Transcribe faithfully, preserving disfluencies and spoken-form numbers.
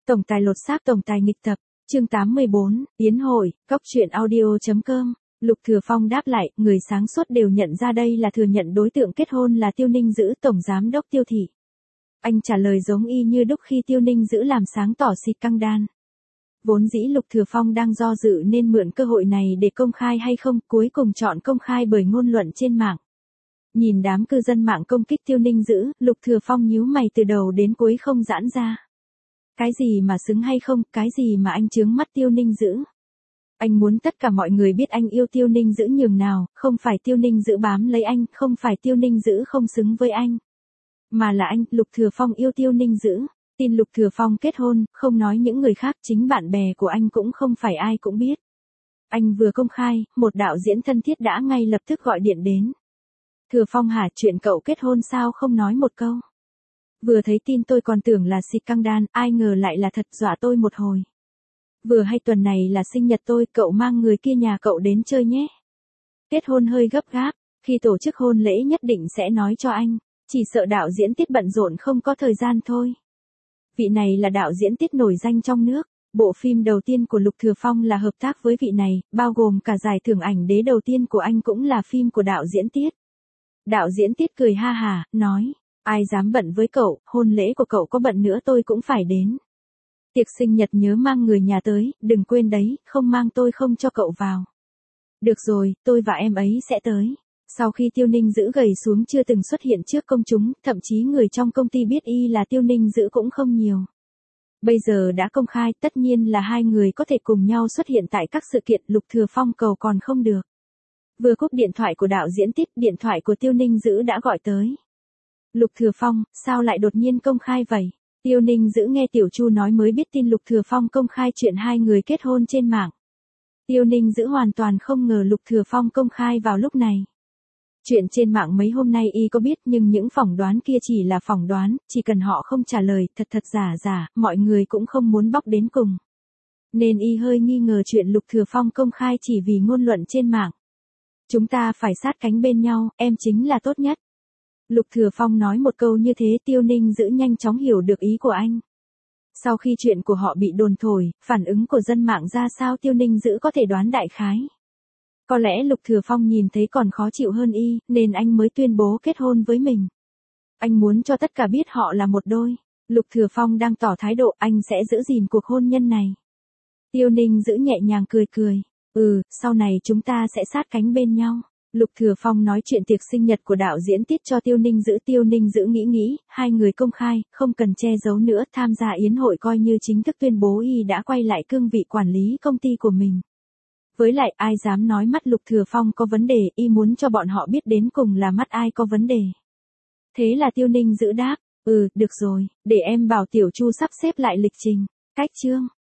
Tổng tài lột xác tổng tài nghịch tập, chương tám mươi bốn, Yến hội, góc truyện audio.com. Lục Thừa Phong đáp lại, người sáng suốt đều nhận ra đây là thừa nhận đối tượng kết hôn là Tiêu Ninh Dữ, tổng giám đốc Tiêu thị. Anh trả lời giống y như đúc khi Tiêu Ninh Dữ làm sáng tỏ xịt căng đan. Vốn dĩ Lục Thừa Phong đang do dự nên mượn cơ hội này để công khai hay không, cuối cùng chọn công khai bởi ngôn luận trên mạng. Nhìn đám cư dân mạng công kích Tiêu Ninh Dữ, Lục Thừa Phong nhíu mày từ đầu đến cuối không giãn ra. Cái gì mà xứng hay không, cái gì mà anh chướng mắt Tiêu Ninh Dữ. Anh muốn tất cả mọi người biết anh yêu Tiêu Ninh Dữ nhường nào, không phải Tiêu Ninh Dữ bám lấy anh, không phải Tiêu Ninh Dữ không xứng với anh. Mà là anh, Lục Thừa Phong yêu Tiêu Ninh Dữ. Tin Lục Thừa Phong kết hôn, không nói những người khác, chính bạn bè của anh cũng không phải ai cũng biết. Anh vừa công khai, một đạo diễn thân thiết đã ngay lập tức gọi điện đến. Thừa Phong hả, chuyện cậu kết hôn sao không nói một câu. Vừa thấy tin tôi còn tưởng là xịt căng đan, ai ngờ lại là thật, dọa tôi một hồi. Vừa hay tuần này là sinh nhật tôi, cậu mang người kia nhà cậu đến chơi nhé. Kết hôn hơi gấp gáp, khi tổ chức hôn lễ nhất định sẽ nói cho anh, chỉ sợ đạo diễn Tiết bận rộn không có thời gian thôi. Vị này là đạo diễn Tiết nổi danh trong nước, bộ phim đầu tiên của Lục Thừa Phong là hợp tác với vị này, bao gồm cả giải thưởng ảnh đế đầu tiên của anh cũng là phim của đạo diễn Tiết. Đạo diễn Tiết cười ha hà, nói, ai dám bận với cậu, hôn lễ của cậu có bận nữa tôi cũng phải đến. Tiệc sinh nhật nhớ mang người nhà tới, đừng quên đấy, không mang tôi không cho cậu vào. Được rồi, tôi và em ấy sẽ tới. Sau khi Tiêu Ninh Dữ gầy xuống chưa từng xuất hiện trước công chúng, thậm chí người trong công ty biết y là Tiêu Ninh Dữ cũng không nhiều. Bây giờ đã công khai, tất nhiên là hai người có thể cùng nhau xuất hiện tại các sự kiện, Lục Thừa Phong cầu còn không được. Vừa cúp điện thoại của đạo diễn Tiết, điện thoại của Tiêu Ninh Dữ đã gọi tới. Lục Thừa Phong, sao lại đột nhiên công khai vậy? Tiêu Ninh Dữ nghe Tiểu Chu nói mới biết tin Lục Thừa Phong công khai chuyện hai người kết hôn trên mạng. Tiêu Ninh Dữ hoàn toàn không ngờ Lục Thừa Phong công khai vào lúc này. Chuyện trên mạng mấy hôm nay y có biết nhưng những phỏng đoán kia chỉ là phỏng đoán, chỉ cần họ không trả lời thật thật giả giả, mọi người cũng không muốn bóc đến cùng. Nên y hơi nghi ngờ chuyện Lục Thừa Phong công khai chỉ vì ngôn luận trên mạng. Chúng ta phải sát cánh bên nhau, em chính là tốt nhất. Lục Thừa Phong nói một câu như thế, Tiêu Ninh Dữ nhanh chóng hiểu được ý của anh. Sau khi chuyện của họ bị đồn thổi, phản ứng của dân mạng ra sao Tiêu Ninh Dữ có thể đoán đại khái. Có lẽ Lục Thừa Phong nhìn thấy còn khó chịu hơn y, nên anh mới tuyên bố kết hôn với mình. Anh muốn cho tất cả biết họ là một đôi. Lục Thừa Phong đang tỏ thái độ anh sẽ giữ gìn cuộc hôn nhân này. Tiêu Ninh Dữ nhẹ nhàng cười cười. Ừ, sau này chúng ta sẽ sát cánh bên nhau. Lục Thừa Phong nói chuyện tiệc sinh nhật của đạo diễn Tiết cho Tiêu Ninh Dữ. Tiêu Ninh Dữ nghĩ nghĩ, hai người công khai, không cần che giấu nữa, tham gia yến hội coi như chính thức tuyên bố y đã quay lại cương vị quản lý công ty của mình. Với lại ai dám nói mắt Lục Thừa Phong có vấn đề, y muốn cho bọn họ biết đến cùng là mắt ai có vấn đề. Thế là Tiêu Ninh Dữ đáp, ừ, được rồi, để em bảo Tiểu Chu sắp xếp lại lịch trình. Cách chương